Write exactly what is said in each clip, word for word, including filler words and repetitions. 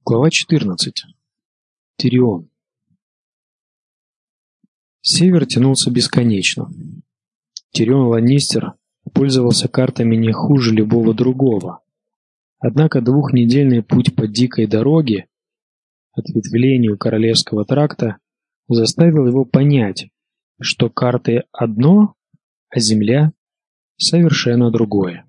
Глава четырнадцать. Тирион. Север тянулся бесконечно. Тирион Ланнистер пользовался картами не хуже любого другого. Однако двухнедельный путь по дикой дороге, ответвлению Королевского тракта, заставил его понять, что карты одно, а земля совершенно другое.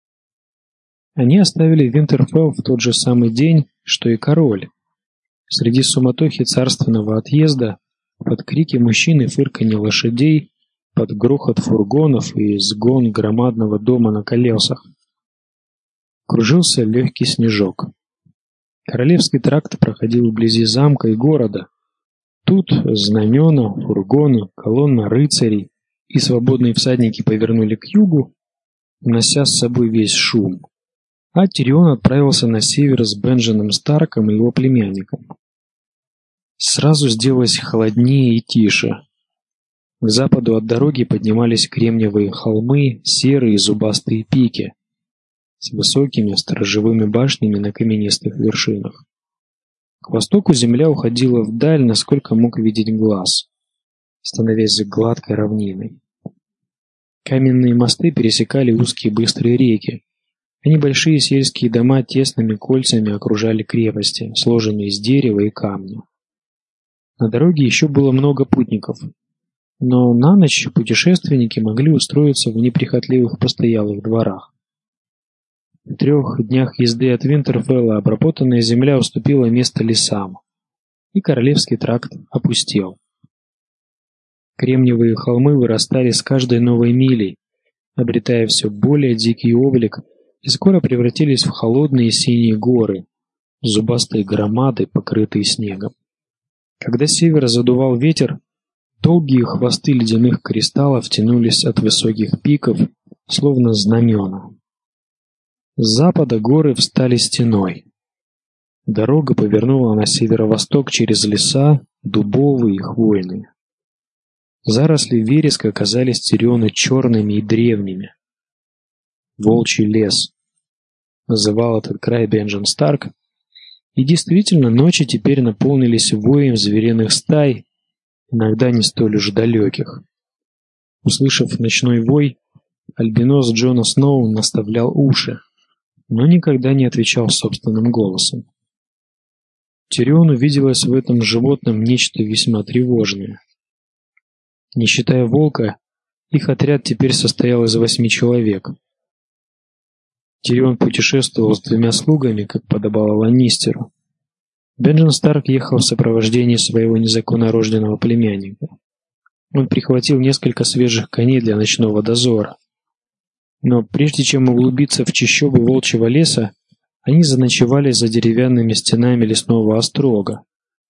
Они оставили Винтерфелл в тот же самый день, что и король. Среди суматохи царственного отъезда, под крики мужчин и фырканье лошадей, под грохот фургонов и сгон громадного дома на колесах, кружился легкий снежок. Королевский тракт проходил вблизи замка и города. Тут знамена, фургоны, колонна рыцарей и свободные всадники повернули к югу, унося с собой весь шум. А Тирион отправился на север с Бендженом Старком и его племянником. Сразу сделалось холоднее и тише. К западу от дороги поднимались кремниевые холмы, серые зубастые пики с высокими сторожевыми башнями на каменистых вершинах. К востоку земля уходила вдаль, насколько мог видеть глаз, становясь гладкой равниной. Каменные мосты пересекали узкие быстрые реки, а небольшие сельские дома тесными кольцами окружали крепости, сложенные из дерева и камня. На дороге еще было много путников, но на ночь путешественники могли устроиться в неприхотливых постоялых дворах. В трех днях езды от Винтерфелла обработанная земля уступила место лесам, и Королевский тракт опустел. Кремниевые холмы вырастали с каждой новой милей, обретая все более дикий облик, и скоро превратились в холодные синие горы, зубастые громады, покрытые снегом. Когда с севера задувал ветер, долгие хвосты ледяных кристаллов тянулись от высоких пиков, словно знамена. С запада горы встали стеной. Дорога повернула на северо-восток через леса, дубовые и хвойные. Заросли вереска казались Тириону черными и древними. «Волчий лес», — называл этот край Бенджен Старк, и действительно ночи теперь наполнились воем звериных стай, иногда не столь уж далеких. Услышав ночной вой, альбинос Джона Сноу наставлял уши, но никогда не отвечал собственным голосом. Тириону виделось в этом животном нечто весьма тревожное. Не считая волка, их отряд теперь состоял из восьми человек. Тирион путешествовал с двумя слугами, как подобало Ланнистеру. Бенджен Старк ехал в сопровождении своего незаконнорожденного племянника. Он прихватил несколько свежих коней для ночного дозора. Но прежде чем углубиться в чащобы волчьего леса, они заночевали за деревянными стенами лесного острога.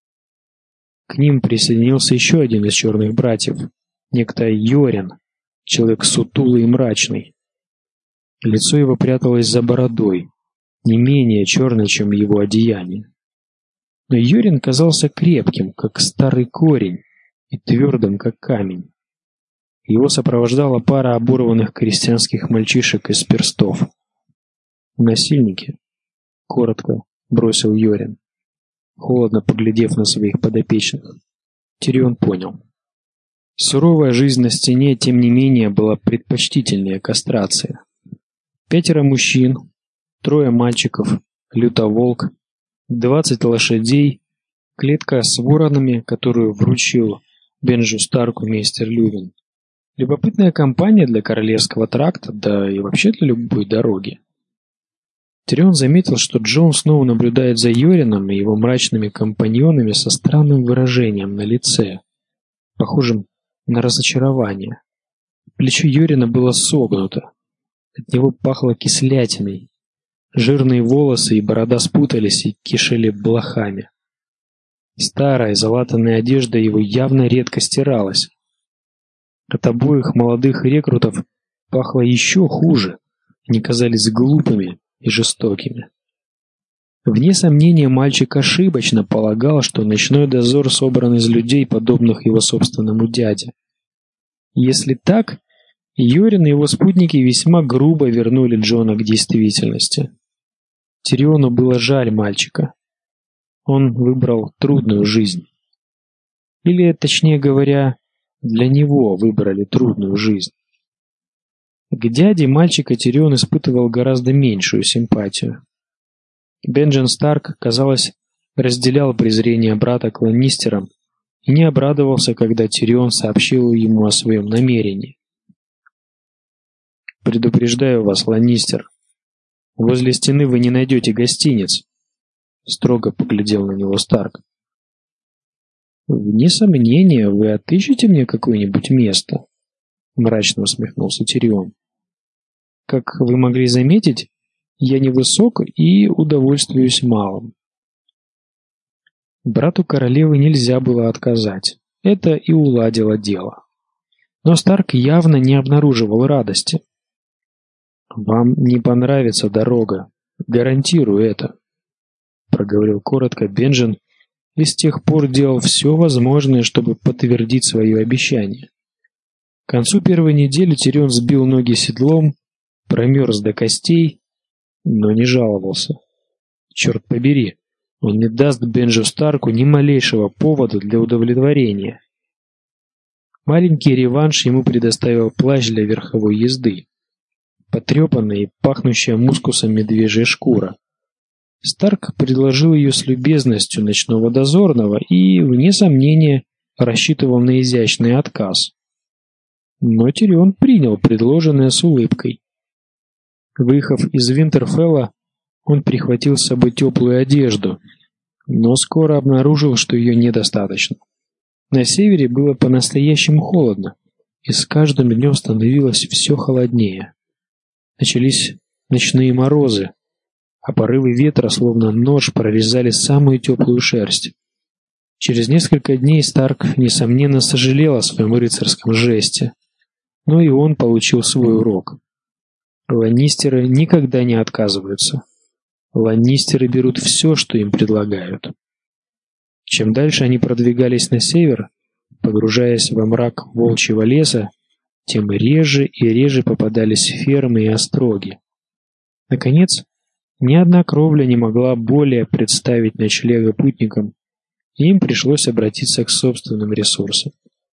К ним присоединился еще один из черных братьев, некто Йорин, человек сутулый и мрачный. Лицо его пряталось за бородой, не менее черной, чем его одеяние. Но Йорин казался крепким, как старый корень, и твердым, как камень. Его сопровождала пара оборванных крестьянских мальчишек из перстов. «Насильники», — коротко бросил Йорин, холодно поглядев на своих подопечных. Тирион понял. Суровая жизнь на стене, тем не менее, была предпочтительнее кастрации. Пятеро мужчин, трое мальчиков, лютоволк, двадцать лошадей, клетка с воронами, которую вручил Бенджу Старку мейстер Лювин. Любопытная компания для Королевского тракта, да и вообще для любой дороги. Тирион заметил, что Джон снова наблюдает за Йорином и его мрачными компаньонами со странным выражением на лице, похожим на разочарование. Плечо Йорина было согнуто. От него пахло кислятиной. Жирные волосы и борода спутались и кишели блохами. Старая залатанная одежда его явно редко стиралась. От обоих молодых рекрутов пахло еще хуже. Они казались глупыми и жестокими. Вне сомнения, мальчик ошибочно полагал, что ночной дозор собран из людей, подобных его собственному дяде. Если так, Йорин и его спутники весьма грубо вернули Джона к действительности. Тириону было жаль мальчика. Он выбрал трудную жизнь. Или, точнее говоря, для него выбрали трудную жизнь. К дяде мальчика Тирион испытывал гораздо меньшую симпатию. Бенджен Старк, казалось, разделял презрение брата к Ланнистерам и не обрадовался, когда Тирион сообщил ему о своем намерении. «Предупреждаю вас, Ланнистер, возле стены вы не найдете гостиниц», — строго поглядел на него Старк. «Вне сомнения, вы отыщете мне какое-нибудь место», — мрачно усмехнулся Тирион. «Как вы могли заметить, я невысок и удовольствуюсь малым». Брату королевы нельзя было отказать. Это и уладило дело. Но Старк явно не обнаруживал радости. «Вам не понравится дорога, гарантирую это», — проговорил коротко Бенджен и с тех пор делал все возможное, чтобы подтвердить свое обещание. К концу первой недели Тирион сбил ноги седлом, промерз до костей, но не жаловался. Черт побери, он не даст Бенджу Старку ни малейшего повода для удовлетворения. Маленький реванш ему предоставил плащ для верховой езды, потрепанная и пахнущая мускусом медвежья шкура. Старк предложил ее с любезностью ночного дозорного и, вне сомнения, рассчитывал на изящный отказ. Но Тирион принял предложенное с улыбкой. Выехав из Винтерфелла, он прихватил с собой теплую одежду, но скоро обнаружил, что ее недостаточно. На севере было по-настоящему холодно, и с каждым днем становилось все холоднее. Начались ночные морозы, а порывы ветра, словно нож, прорезали самую теплую шерсть. Через несколько дней Старк, несомненно, сожалел о своем рыцарском жесте, но и он получил свой урок. Ланнистеры никогда не отказываются. Ланнистеры берут все, что им предлагают. Чем дальше они продвигались на север, погружаясь во мрак волчьего леса, тем реже и реже попадались фермы и остроги. Наконец, ни одна кровля не могла более представить ночлега путникам, и им пришлось обратиться к собственным ресурсам.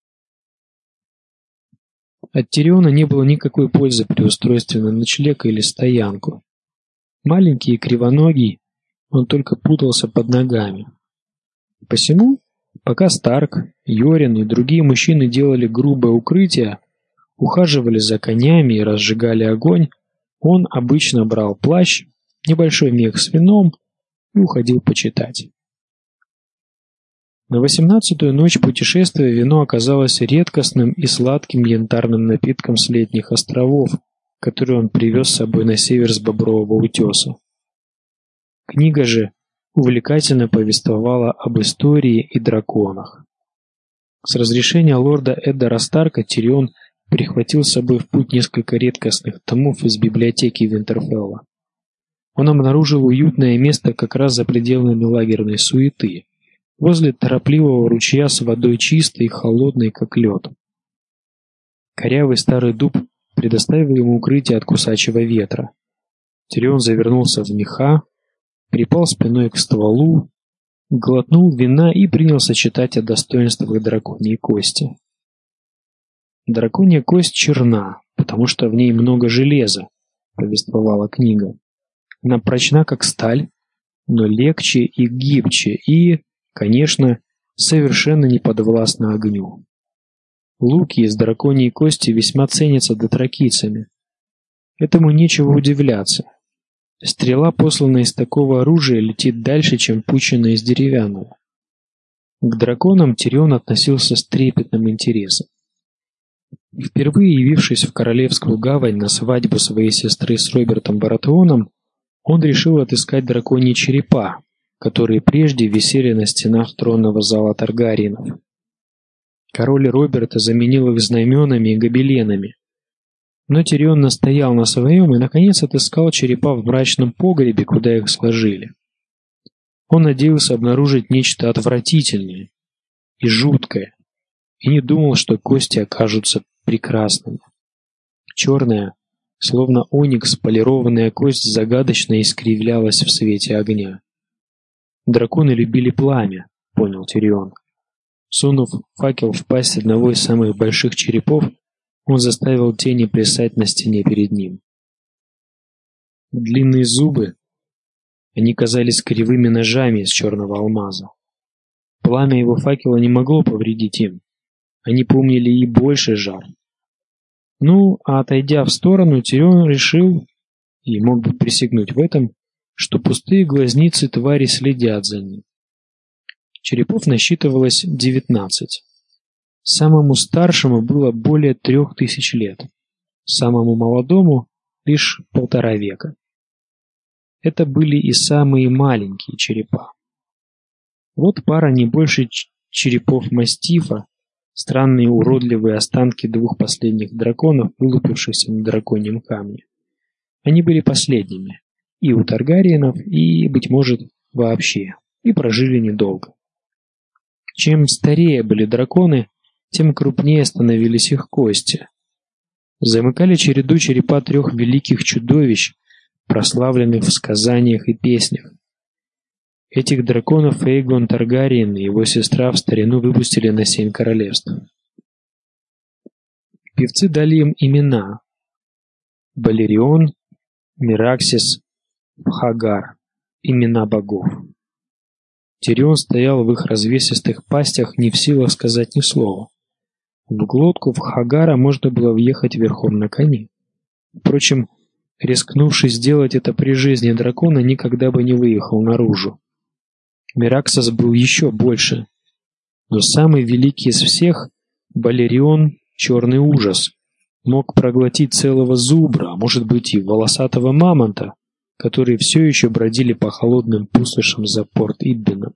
От Тириона не было никакой пользы при устройстве на ночлег или стоянку. Маленький и кривоногий, он только путался под ногами. Посему, пока Старк, Йорин и другие мужчины делали грубое укрытие, ухаживали за конями и разжигали огонь, он обычно брал плащ, небольшой мех с вином и уходил почитать. На восемнадцатую ночь путешествия вино оказалось редкостным и сладким янтарным напитком с летних островов, который он привез с собой на север с Бобрового утеса. Книга же увлекательно повествовала об истории и драконах. С разрешения лорда Эддара Старка Тирион прихватил с собой в путь несколько редкостных томов из библиотеки Винтерфелла. Он обнаружил уютное место как раз за пределами лагерной суеты, возле торопливого ручья с водой чистой и холодной, как лед. Корявый старый дуб предоставил ему укрытие от кусачего ветра. Тирион завернулся в меха, припал спиной к стволу, глотнул вина и принялся читать о достоинствах драконьей кости. «Драконья кость черна, потому что в ней много железа», — повествовала книга. «Она прочна, как сталь, но легче и гибче и, конечно, совершенно не подвластна огню. Луки из драконьей кости весьма ценятся дотракийцами. Этому нечего удивляться. Стрела, посланная из такого оружия, летит дальше, чем пущенная из деревянного». К драконам Тирион относился с трепетным интересом. Впервые явившись в Королевскую гавань на свадьбу своей сестры с Робертом Баратеоном, он решил отыскать драконьи черепа, которые прежде висели на стенах тронного зала Таргариенов. Король Роберт заменил их знаменами и гобеленами. Но Тирион настоял на своем и, наконец, отыскал черепа в мрачном погребе, куда их сложили. Он надеялся обнаружить нечто отвратительное и жуткое, и не думал, что кости окажутся прекрасными. Черная, словно оникс, полированная кость загадочно искривлялась в свете огня. Драконы любили пламя, понял Тирион. Сунув факел в пасть одного из самых больших черепов, он заставил тени плясать на стене перед ним. Длинные зубы, они казались кривыми ножами из черного алмаза. Пламя его факела не могло повредить им. Они помнили и больше жар. Ну, а отойдя в сторону, Тирион решил, и мог бы присягнуть в этом, что пустые глазницы твари следят за ним. Черепов насчитывалось девятнадцать. Самому старшему было более трех тысяч лет, самому молодому лишь полтора века. Это были и самые маленькие черепа. Вот пара не больше черепов мастифа, странные уродливые останки двух последних драконов, вылупившихся на драконьем камне. Они были последними и у Таргариенов, и, быть может, вообще, и прожили недолго. Чем старее были драконы, тем крупнее становились их кости. Замыкали череду черепа трех великих чудовищ, прославленных в сказаниях и песнях. Этих драконов Эйгон Таргариен и его сестра в старину выпустили на семь королевств. Певцы дали им имена: Балерион, Мираксис, Хагар, имена богов. Тирион стоял в их развесистых пастях, не в силах сказать ни слова. В глотку в Хагара можно было въехать верхом на коне. Впрочем, рискнувший сделать это при жизни дракона, никогда бы не выехал наружу. Мираксис был еще больше, но самый великий из всех, Балерион, черный ужас, мог проглотить целого зубра, а может быть и волосатого мамонта, которые все еще бродили по холодным пустошам за порт Иббином.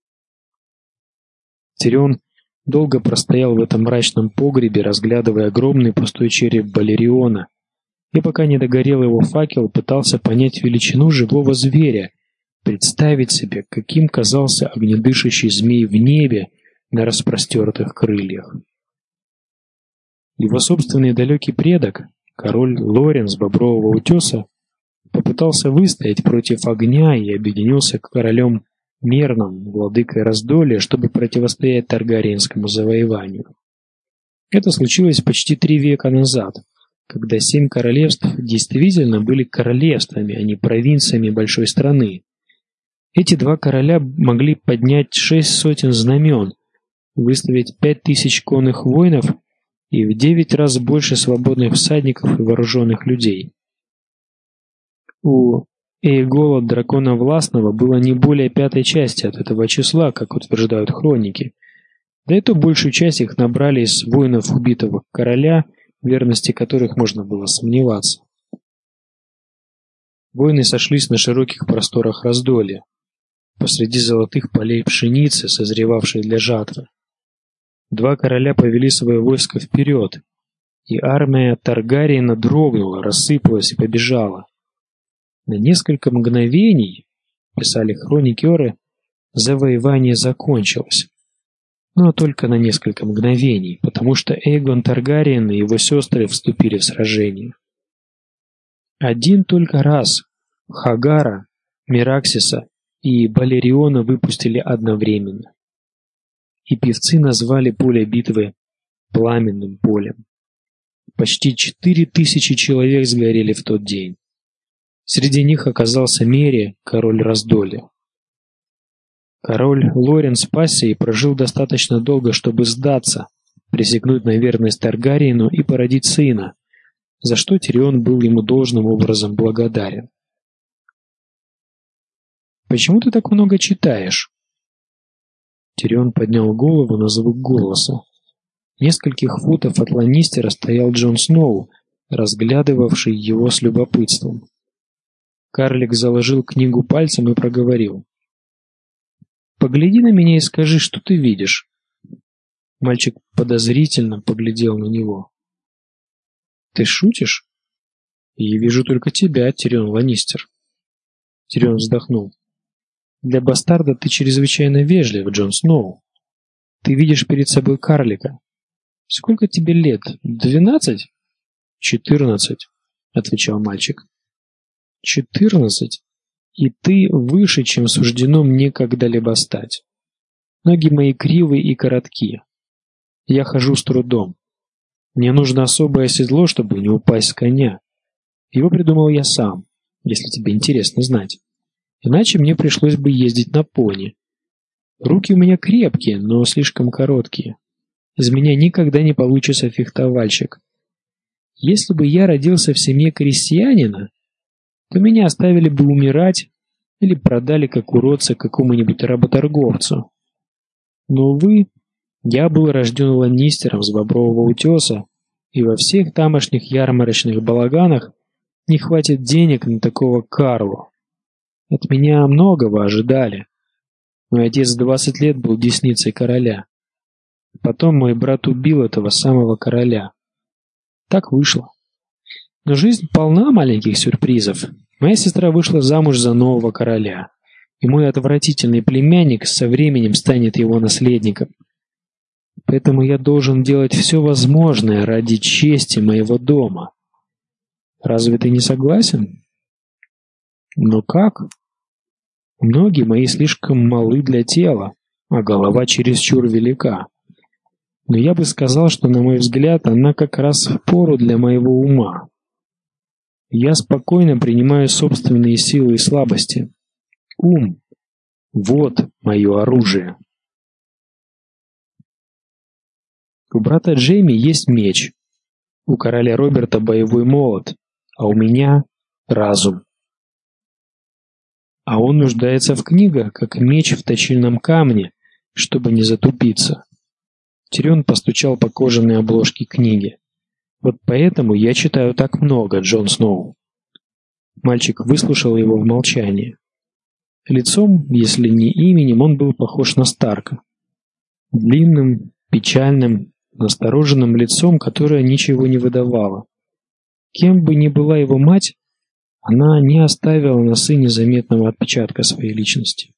Тирион долго простоял в этом мрачном погребе, разглядывая огромный пустой череп Балериона, и пока не догорел его факел, пытался понять величину живого зверя, представить себе, каким казался огнедышащий змей в небе на распростертых крыльях. Его собственный далекий предок, король Лорен с Бобрового утеса, попытался выстоять против огня и объединился к королем Мерном, владыкой Раздолья, чтобы противостоять Таргариенскому завоеванию. Это случилось почти три века назад, когда семь королевств действительно были королевствами, а не провинциями большой страны. Эти два короля могли поднять шесть сотен знамен, выставить пять тысяч конных воинов и в девять раз больше свободных всадников и вооруженных людей. У Эйгола Дракона Властного было не более пятой части от этого числа, как утверждают хроники. Да и то большую часть их набрали из воинов убитого короля, в верности которых можно было сомневаться. Воины сошлись на широких просторах Раздолья, посреди золотых полей пшеницы, созревавшей для жатвы. Два короля повели свое войско вперед, и армия Таргариена дрогнула, рассыпалась и побежала. На несколько мгновений, писали хроникеры, завоевание закончилось. Но только на несколько мгновений, потому что Эйгон Таргариен и его сестры вступили в сражение. Один только раз Хагара, Мираксиса и Балериона выпустили одновременно. И певцы назвали поле битвы пламенным полем. Почти четыре тысячи человек сгорели в тот день. Среди них оказался Мери, король Раздолья. Король Лорен спасся и прожил достаточно долго, чтобы сдаться, присягнуть на верность Таргариену и породить сына, за что Тирион был ему должным образом благодарен. «Почему ты так много читаешь?» Тирион поднял голову на звук голоса. В нескольких футов от Ланнистера стоял Джон Сноу, разглядывавший его с любопытством. Карлик заложил книгу пальцем и проговорил: «Погляди на меня и скажи, что ты видишь». Мальчик подозрительно поглядел на него. «Ты шутишь?» «Я вижу только тебя, Тирион Ланнистер». Тирион вздохнул. «Для бастарда ты чрезвычайно вежлив, Джон Сноу. Ты видишь перед собой карлика. Сколько тебе лет? Двенадцать?» «Четырнадцать», — отвечал мальчик. «Четырнадцать? И ты выше, чем суждено мне когда-либо стать. Ноги мои кривые и коротки. Я хожу с трудом. Мне нужно особое седло, чтобы не упасть с коня. Его придумал я сам, если тебе интересно знать. Иначе мне пришлось бы ездить на пони. Руки у меня крепкие, но слишком короткие. Из меня никогда не получится фехтовальщик. Если бы я родился в семье крестьянина, то меня оставили бы умирать или продали как уродца какому-нибудь работорговцу. Но, увы, я был рожден ланнистером с Бобрового утеса, и во всех тамошних ярмарочных балаганах не хватит денег на такого Карлу. От меня многого ожидали. Мой отец двадцать лет был десницей короля. Потом мой брат убил этого самого короля. Так вышло. Но жизнь полна маленьких сюрпризов. Моя сестра вышла замуж за нового короля, и мой отвратительный племянник со временем станет его наследником. Поэтому я должен делать все возможное ради чести моего дома. Разве ты не согласен? Но как? Ноги мои слишком малы для тела, а голова чересчур велика. Но я бы сказал, что, на мой взгляд, она как раз впору для моего ума. Я спокойно принимаю собственные силы и слабости. Ум — вот мое оружие. У брата Джейми есть меч, у короля Роберта боевой молот, а у меня разум. А он нуждается в книгах, как меч в точильном камне, чтобы не затупиться. Тирион постучал по кожаной обложке книги. Вот поэтому я читаю так много, Джон Сноу. Мальчик выслушал его в молчании. Лицом, если не именем, он был похож на Старка. Длинным, печальным, настороженным лицом, которое ничего не выдавало. Кем бы ни была его мать, она не оставила на сыне заметного отпечатка своей личности.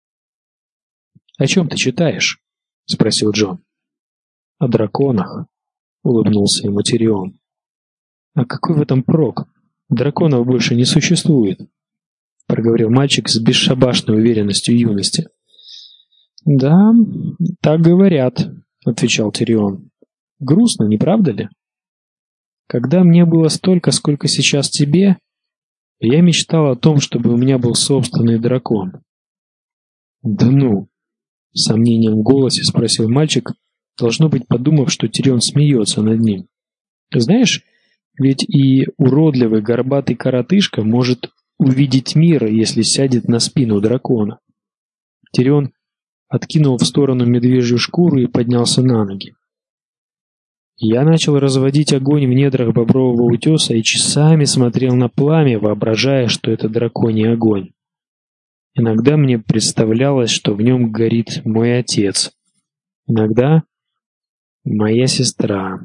«О чем ты читаешь?» — спросил Джон. «О драконах», — улыбнулся ему Тирион. «А какой в этом прок? Драконов больше не существует», — проговорил мальчик с бесшабашной уверенностью юности. «Да, так говорят», — отвечал Тирион. «Грустно, не правда ли? Когда мне было столько, сколько сейчас тебе, я мечтал о том, чтобы у меня был собственный дракон». «Да ну!» — с сомнением в голосе спросил мальчик, должно быть, подумав, что Тирион смеется над ним. «Знаешь, ведь и уродливый горбатый коротышка может увидеть мир, если сядет на спину дракона». Тирион откинул в сторону медвежью шкуру и поднялся на ноги. Я начал разводить огонь в недрах Бобрового утеса и часами смотрел на пламя, воображая, что это драконий огонь. Иногда мне представлялось, что в нем горит мой отец. Иногда моя сестра.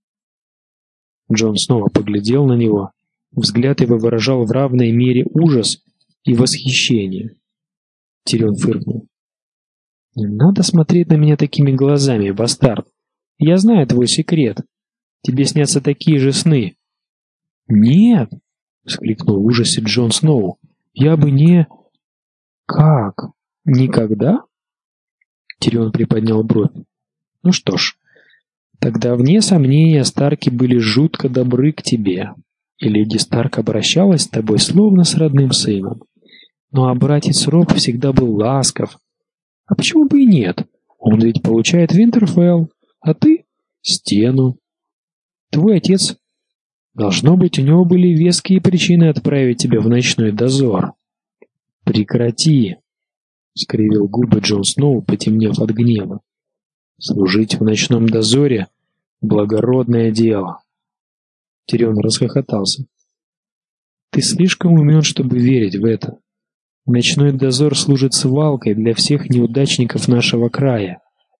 Джон снова поглядел на него. Взгляд его выражал в равной мере ужас и восхищение. Тирион фыркнул. «Не надо смотреть на меня такими глазами, бастард. Я знаю твой секрет. Тебе снятся такие же сны». «Нет!» — вскликнул в ужасе Джон Сноу. «Я бы не...» «Как? Никогда?» Тирион приподнял бровь. «Ну что ж, тогда, вне сомнения, Старки были жутко добры к тебе, и леди Старк обращалась с тобой словно с родным сыном. Ну а братец Роб всегда был ласков. А почему бы и нет? Он ведь получает Винтерфелл, а ты — стену. Твой отец... Должно быть, у него были веские причины отправить тебя в ночной дозор». «Прекрати!» — скривил губы Джон Сноу, потемнев от гнева. «Служить в ночном дозоре — благородное дело». Тирион расхохотался. «Ты слишком умен, чтобы верить в это. Ночной дозор служит свалкой для всех неудачников нашего края.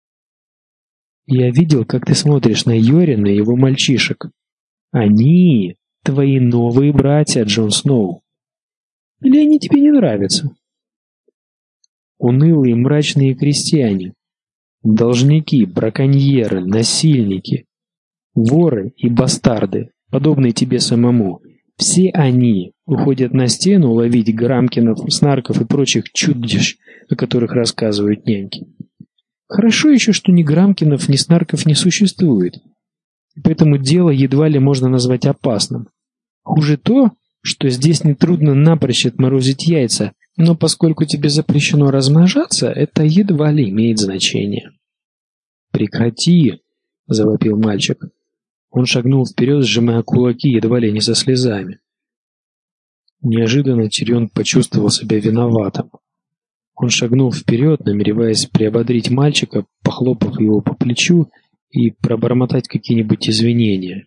Я видел, как ты смотришь на Йорина и его мальчишек. Они — твои новые братья, Джон Сноу. Или они тебе не нравятся? Унылые мрачные крестьяне, должники, браконьеры, насильники, воры и бастарды, подобные тебе самому, Все они уходят на стену ловить грамкинов, снарков и прочих чудищ, о которых рассказывают няньки. Хорошо еще, что ни грамкинов, ни снарков не существует. Поэтому дело едва ли можно назвать опасным. Хуже то, что здесь нетрудно напрочь отморозить яйца, но поскольку тебе запрещено размножаться, это едва ли имеет значение. «Прекрати!» — завопил мальчик. Он шагнул вперед, сжимая кулаки, едва ли не со слезами. Неожиданно Тирион почувствовал себя виноватым. Он шагнул вперед, намереваясь приободрить мальчика, похлопав его по плечу и пробормотать какие-нибудь извинения.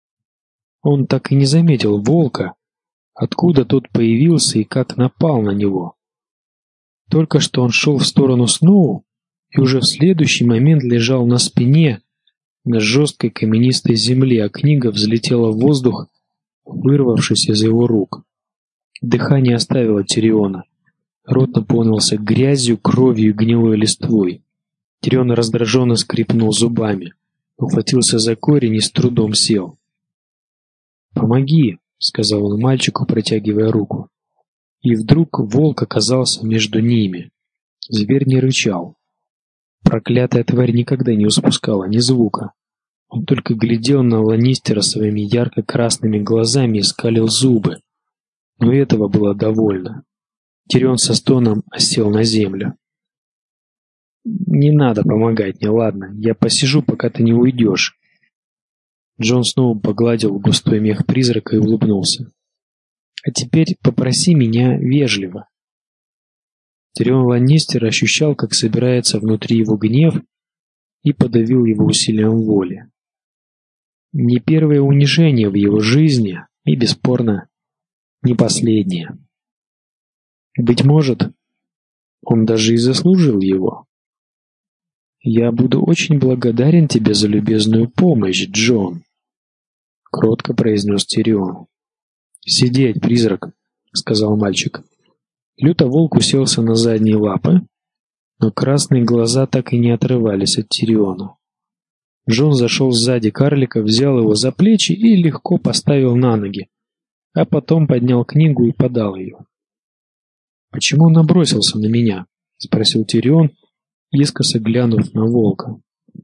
Он так и не заметил волка, откуда тот появился и как напал на него. Только что он шел в сторону Сноу и уже в следующий момент лежал на спине, на жесткой каменистой земле, а книга взлетела в воздух, вырвавшись из его рук. Дыхание оставило Тириона. Рот наполнился грязью, кровью и гнилой листвой. Тирион раздраженно скрипнул зубами, ухватился за корень и с трудом сел. «Помоги!» — сказал он мальчику, протягивая руку. И вдруг волк оказался между ними. Зверь не рычал. Проклятая тварь никогда не испускала ни звука. Он только глядел на Ланнистера своими ярко-красными глазами и скалил зубы. Но этого было довольно. Тирион со стоном осел на землю. «Не надо помогать мне, ладно? Я посижу, пока ты не уйдешь». Джон снова погладил густой мех призрака и улыбнулся. «А теперь попроси меня вежливо». Тирион Ланнистер ощущал, как собирается внутри его гнев, и подавил его усилием воли. Не первое унижение в его жизни, и, бесспорно, не последнее. Быть может, он даже и заслужил его. «Я буду очень благодарен тебе за любезную помощь, Джон», — кротко произнес Тирион. «Сидеть, призрак», — сказал мальчик. Лютоволк уселся на задние лапы, но красные глаза так и не отрывались от Тириона. Джон зашел сзади карлика, взял его за плечи и легко поставил на ноги, а потом поднял книгу и подал ее. «Почему он набросился на меня?» — спросил Тирион, искоса глянув на волка.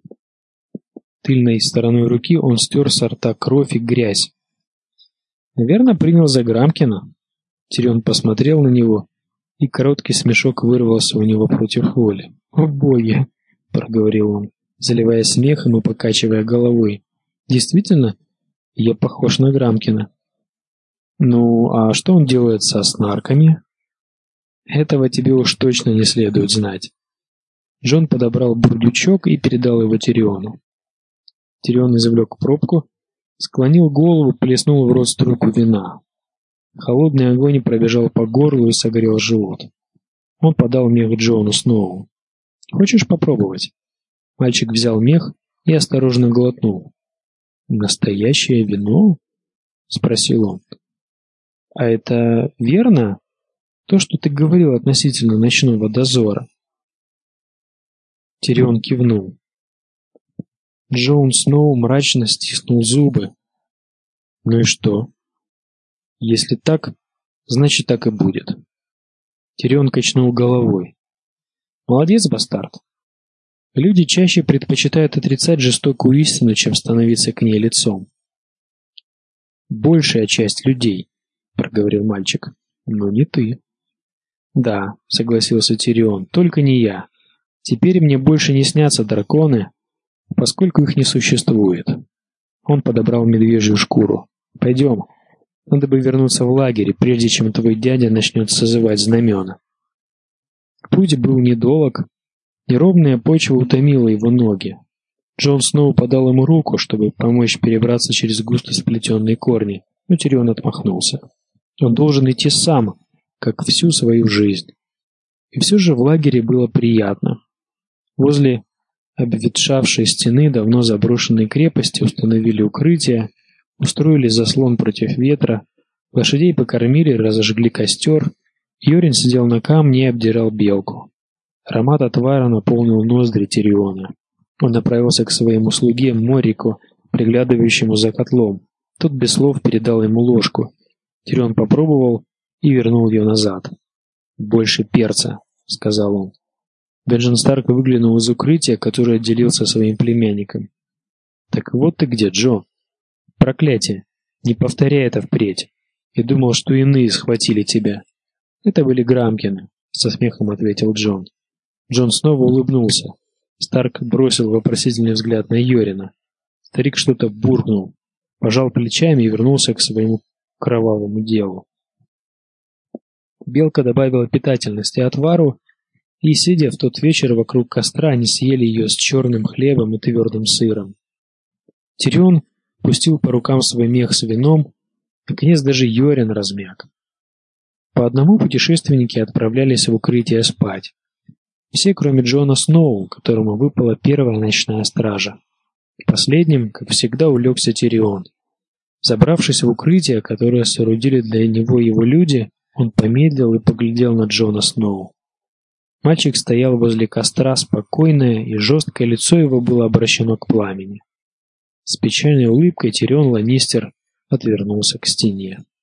Тыльной стороной руки он стер со рта кровь и грязь. «Наверное, принял за Грамкина». Тирион посмотрел на него, и короткий смешок вырвался у него против воли. «О боги!» — проговорил он, заливаясь смехом и покачивая головой. «Действительно, я похож на Грамкина». «Ну, а что он делает со снарками?» «Этого тебе уж точно не следует знать». Джон подобрал бурдючок и передал его Тириону. Тирион извлек пробку, склонил голову, плеснул в рот струйку вина. Холодный огонь пробежал по горлу и согрел живот. Он подал мех Джону Сноу. «Хочешь попробовать?» Мальчик взял мех и осторожно глотнул. «Настоящее вино?» — спросил он. «А это верно? То, что ты говорил относительно ночного дозора?» Тирион кивнул. Джон Сноу мрачно стиснул зубы. «Ну и что? Если так, значит так и будет». Тирион качнул головой. «Молодец, бастард. Люди чаще предпочитают отрицать жестокую истину, чем становиться к ней лицом». «Большая часть людей», — проговорил мальчик, — «но не ты». «Да», — согласился Тирион, — «только не я. Теперь мне больше не снятся драконы, поскольку их не существует». Он подобрал медвежью шкуру. «Пойдем. Надо бы вернуться в лагерь, прежде чем твой дядя начнет созывать знамена». Путь был недолг. Неровная почва утомила его ноги. Джон снова подал ему руку, чтобы помочь перебраться через густо сплетенные корни, но Тирион отмахнулся. Он должен идти сам, как всю свою жизнь. И все же в лагере было приятно. Возле обветшавшей стены давно заброшенной крепости установили укрытие, устроили заслон против ветра, лошадей покормили, разожгли костер. Йорин сидел на камне и обдирал белку. Аромат отвара наполнил ноздри Тириона. Он направился к своему слуге Морику, приглядывающему за котлом. Тот без слов передал ему ложку, Тирион попробовал и вернул ее назад. «Больше перца», — сказал он. Бенджен Старк выглянул из укрытия, которое отделился своим племянником. «Так вот ты где, Джо!» «Проклятие! Не повторяй это впредь! Я думал, что иные схватили тебя!» «Это были Грамкины», — со смехом ответил Джон. Джон снова улыбнулся. Старк бросил вопросительный взгляд на Йорина. Старик что-то буркнул, пожал плечами и вернулся к своему кровавому делу. Белка добавила питательности отвару, и, сидя в тот вечер вокруг костра, они съели ее с черным хлебом и твердым сыром. Тирион пустил по рукам свой мех с вином, наконец даже Йорин размяк. По одному путешественники отправлялись в укрытие спать. Все, кроме Джона Сноу, которому выпала первая ночная стража. Последним, как всегда, улегся Тирион. Забравшись в укрытие, которое соорудили для него его люди, он помедлил и поглядел на Джона Сноу. Мальчик стоял возле костра, спокойное, и жесткое лицо его было обращено к пламени. С печальной улыбкой Тирион Ланнистер отвернулся к стене.